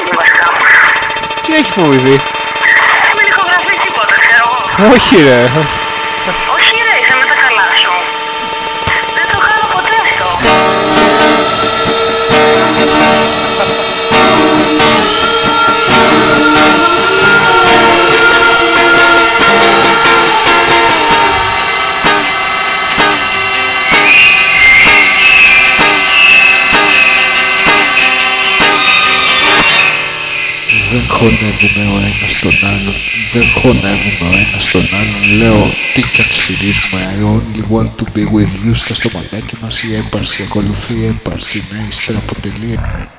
φοβηθεί βασικά μου. Τι έχει φοβηθεί? Μην ηχογραφεί τίποτα, ξέρω εγώ. Όχι ρε. Όχι ρε, είσαι με τα καλά σου. Δεν το κάνω ποτέ αυτό. Δεν χωνεύουμε ο ένας τον άλλον, δεν χωνεύουμε ο ένας τον άλλον. Λέω τι κι αν σφυρίζουμε, I only want to be with you. Στα στοματάκια μας η έπαρση ακολουθεί έπαρση, ναι, ύστερα αποτελεί